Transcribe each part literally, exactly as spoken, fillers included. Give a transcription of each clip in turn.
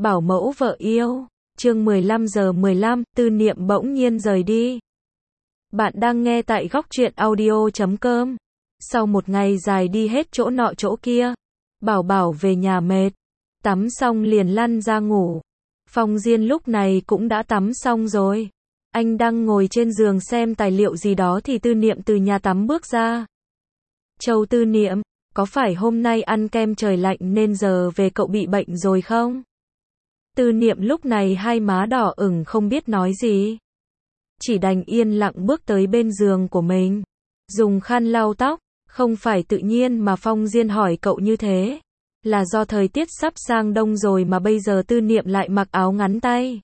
Bảo mẫu vợ yêu. Chương mười lăm giờ mười lăm, Tư Niệm bỗng nhiên rời đi. Bạn đang nghe tại góc truyện audio chấm com. Sau một ngày dài đi hết chỗ nọ chỗ kia, Bảo Bảo về nhà mệt, tắm xong liền lăn ra ngủ. Phong Diên lúc này cũng đã tắm xong rồi. Anh đang ngồi trên giường xem tài liệu gì đó thì Tư Niệm từ nhà tắm bước ra. Châu Tư Niệm, có phải hôm nay ăn kem trời lạnh nên giờ về cậu bị bệnh rồi không? Tư Niệm lúc này hai má đỏ ửng không biết nói gì. Chỉ đành yên lặng bước tới bên giường của mình, dùng khăn lau tóc. Không phải tự nhiên mà Phong Diên hỏi cậu như thế, là do thời tiết sắp sang đông rồi mà bây giờ Tư Niệm lại mặc áo ngắn tay.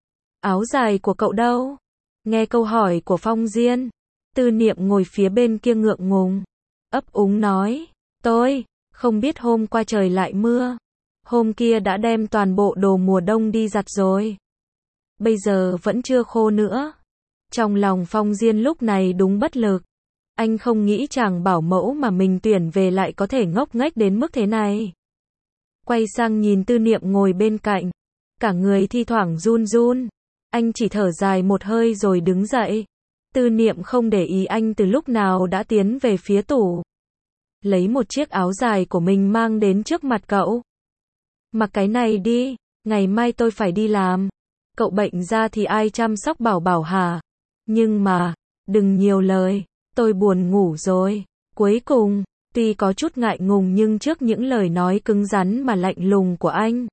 Áo dài của cậu đâu? Nghe câu hỏi của Phong Diên, Tư Niệm ngồi phía bên kia ngượng ngùng, ấp úng nói, tôi không biết hôm qua trời lại mưa, hôm kia đã đem toàn bộ đồ mùa đông đi giặt rồi, bây giờ vẫn chưa khô nữa. Trong lòng Phong Diên lúc này đúng bất lực. Anh không nghĩ chàng bảo mẫu mà mình tuyển về lại có thể ngốc nghếch đến mức thế này. Quay sang nhìn Tư Niệm ngồi bên cạnh, cả người thi thoảng run run. Anh chỉ thở dài một hơi rồi đứng dậy. Tư Niệm không để ý anh từ lúc nào đã tiến về phía tủ, lấy một chiếc áo dài của mình mang đến trước mặt cậu. Mặc cái này đi, ngày mai tôi phải đi làm. Cậu bệnh ra thì ai chăm sóc Bảo Bảo hả? Nhưng mà, đừng nhiều lời. Tôi buồn ngủ rồi. Cuối cùng, tuy có chút ngại ngùng nhưng trước những lời nói cứng rắn mà lạnh lùng của anh,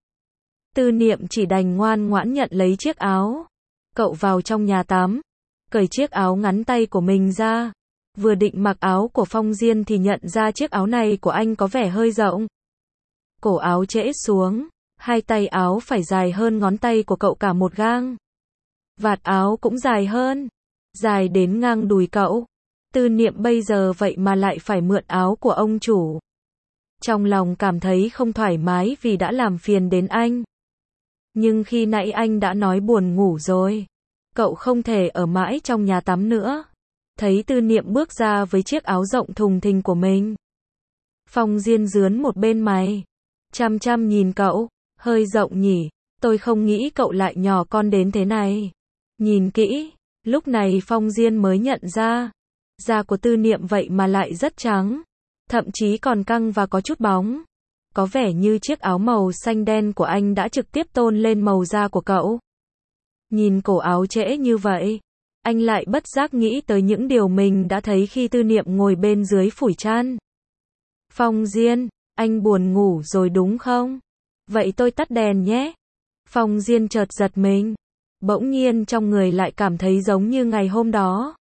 Tư Niệm chỉ đành ngoan ngoãn nhận lấy chiếc áo. Cậu vào trong nhà tắm, cởi chiếc áo ngắn tay của mình ra. Vừa định mặc áo của Phong Diên thì nhận ra chiếc áo này của anh có vẻ hơi rộng. Cổ áo trễ xuống, hai tay áo phải dài hơn ngón tay của cậu cả một gang. Vạt áo cũng dài hơn, dài đến ngang đùi cậu. Tư Niệm bây giờ vậy mà lại phải mượn áo của ông chủ. Trong lòng cảm thấy không thoải mái vì đã làm phiền đến anh. Nhưng khi nãy anh đã nói buồn ngủ rồi, cậu không thể ở mãi trong nhà tắm nữa. Thấy Tư Niệm bước ra với chiếc áo rộng thùng thình của mình, Phong Diên rướn một bên mày, chăm chăm nhìn cậu, hơi rộng nhỉ, tôi không nghĩ cậu lại nhỏ con đến thế này. Nhìn kỹ, lúc này Phong Diên mới nhận ra, da của Tư Niệm vậy mà lại rất trắng, thậm chí còn căng và có chút bóng. Có vẻ như chiếc áo màu xanh đen của anh đã trực tiếp tôn lên màu da của cậu. Nhìn cổ áo trễ như vậy, anh lại bất giác nghĩ tới những điều mình đã thấy khi Tư Niệm ngồi bên dưới phủi chăn. Phong Diên, anh buồn ngủ rồi đúng không? Vậy tôi tắt đèn nhé. Phong Diên chợt giật mình, bỗng nhiên trong người lại cảm thấy giống như ngày hôm đó.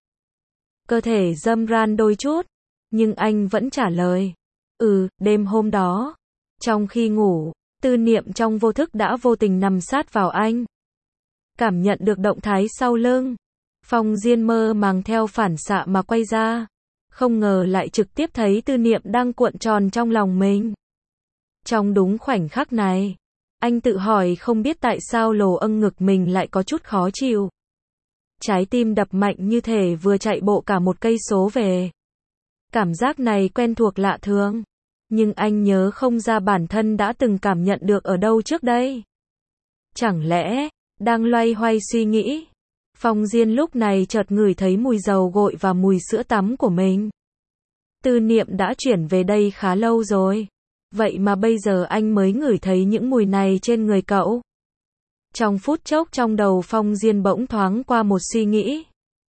Cơ thể râm ran đôi chút, nhưng anh vẫn trả lời, ừ, đêm hôm đó. Trong khi ngủ, Tư Niệm trong vô thức đã vô tình nằm sát vào anh. Cảm nhận được động thái sau lưng, Phong Diên mơ màng theo phản xạ mà quay ra. Không ngờ lại trực tiếp thấy Tư Niệm đang cuộn tròn trong lòng mình. Trong đúng khoảnh khắc này, anh tự hỏi không biết tại sao lồ âng ngực mình lại có chút khó chịu. Trái tim đập mạnh như thể vừa chạy bộ cả một cây số về. Cảm giác này quen thuộc lạ thường, nhưng anh nhớ không ra bản thân đã từng cảm nhận được ở đâu trước đây. Chẳng lẽ, đang loay hoay suy nghĩ, Phong Diên lúc này chợt ngửi thấy mùi dầu gội và mùi sữa tắm của mình. Tư Niệm đã chuyển về đây khá lâu rồi, vậy mà bây giờ anh mới ngửi thấy những mùi này trên người cậu. Trong phút chốc trong đầu Phong Diên bỗng thoáng qua một suy nghĩ.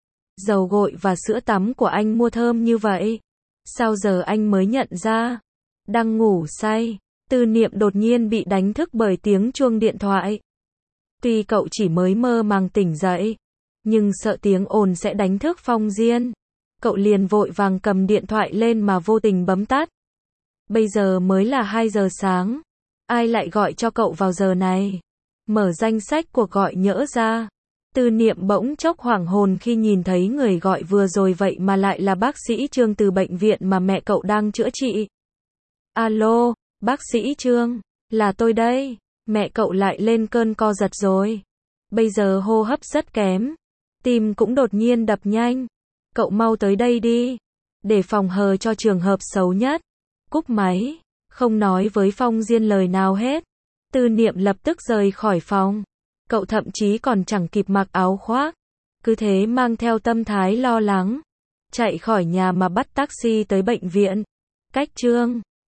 Dầu gội và sữa tắm của anh mua thơm như vậy, sao giờ anh mới nhận ra? Đang ngủ say, Tư Niệm đột nhiên bị đánh thức bởi tiếng chuông điện thoại. Tuy cậu chỉ mới mơ màng tỉnh dậy, nhưng sợ tiếng ồn sẽ đánh thức Phong Diên, cậu liền vội vàng cầm điện thoại lên mà vô tình bấm tắt. Bây giờ mới là hai giờ sáng, ai lại gọi cho cậu vào giờ này? Mở danh sách cuộc gọi nhỡ ra, Tư Niệm bỗng chốc hoảng hồn khi nhìn thấy người gọi vừa rồi vậy mà lại là bác sĩ Trương từ bệnh viện mà mẹ cậu đang chữa trị. Alo, bác sĩ Trương, là tôi đây. Mẹ cậu lại lên cơn co giật rồi. Bây giờ hô hấp rất kém, tim cũng đột nhiên đập nhanh. Cậu mau tới đây đi, để phòng hờ cho trường hợp xấu nhất. Cúp máy, không nói với Phong Diên lời nào hết. Tư Niệm lập tức rời khỏi phòng. Cậu thậm chí còn chẳng kịp mặc áo khoác. Cứ thế mang theo tâm thái lo lắng. Chạy khỏi nhà mà bắt taxi tới bệnh viện. Cách Trương